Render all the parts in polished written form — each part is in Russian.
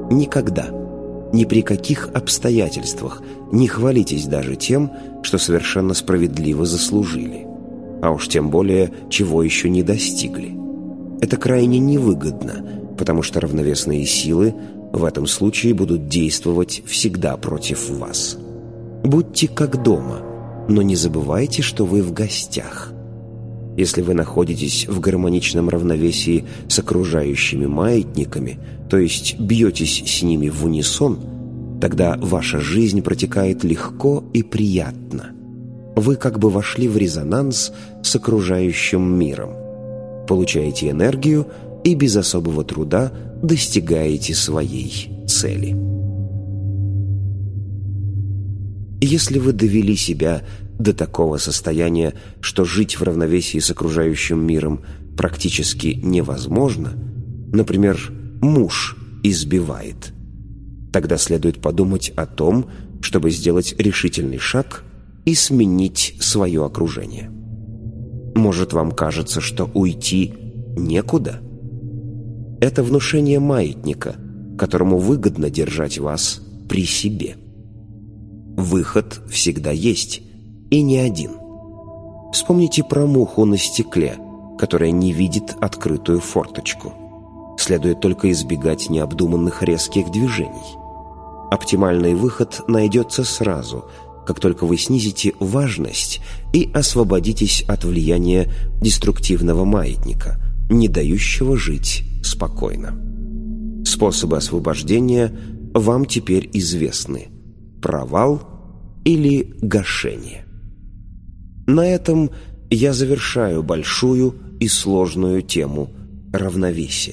Никогда, ни при каких обстоятельствах не хвалитесь даже тем, что совершенно справедливо заслужили, а уж тем более, чего еще не достигли. Это крайне невыгодно, потому что равновесные силы в этом случае будут действовать всегда против вас. Будьте как дома, но не забывайте, что вы в гостях. Если вы находитесь в гармоничном равновесии с окружающими маятниками, то есть бьетесь с ними в унисон, тогда ваша жизнь протекает легко и приятно. Вы как бы вошли в резонанс с окружающим миром, получаете энергию и без особого труда достигаете своей цели. Если вы довели себя до такого состояния, что жить в равновесии с окружающим миром практически невозможно, например, муж избивает, тогда следует подумать о том, чтобы сделать решительный шаг и сменить свое окружение. Может, вам кажется, что уйти некуда? Это внушение маятника, которому выгодно держать вас при себе. Выход всегда есть, и не один. Вспомните про муху на стекле, которая не видит открытую форточку. Следует только избегать необдуманных резких движений. Оптимальный выход найдется сразу, как только вы снизите важность и освободитесь от влияния деструктивного маятника, не дающего жить спокойно. Способы освобождения вам теперь известны: провал или гашение. На этом я завершаю большую и сложную тему равновесия.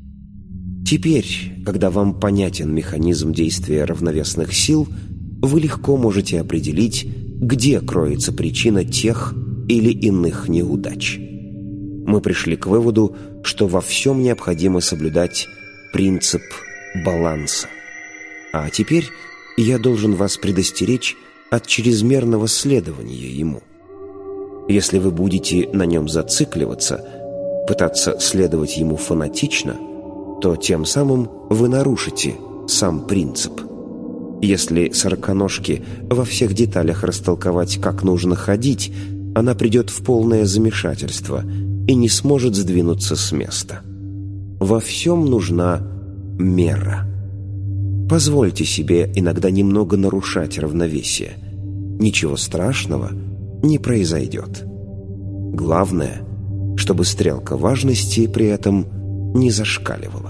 Теперь, когда вам понятен механизм действия равновесных сил, вы легко можете определить, где кроется причина тех или иных неудач. Мы пришли к выводу, что во всем необходимо соблюдать принцип баланса. А теперь я должен вас предостеречь от чрезмерного следования ему. Если вы будете на нем зацикливаться, пытаться следовать ему фанатично, то тем самым вы нарушите сам принцип. Если сороконожке во всех деталях растолковать, как нужно ходить, она придет в полное замешательство и не сможет сдвинуться с места. Во всем нужна мера. Позвольте себе иногда немного нарушать равновесие. Ничего страшного не произойдет. Главное, чтобы стрелка важности при этом не зашкаливала.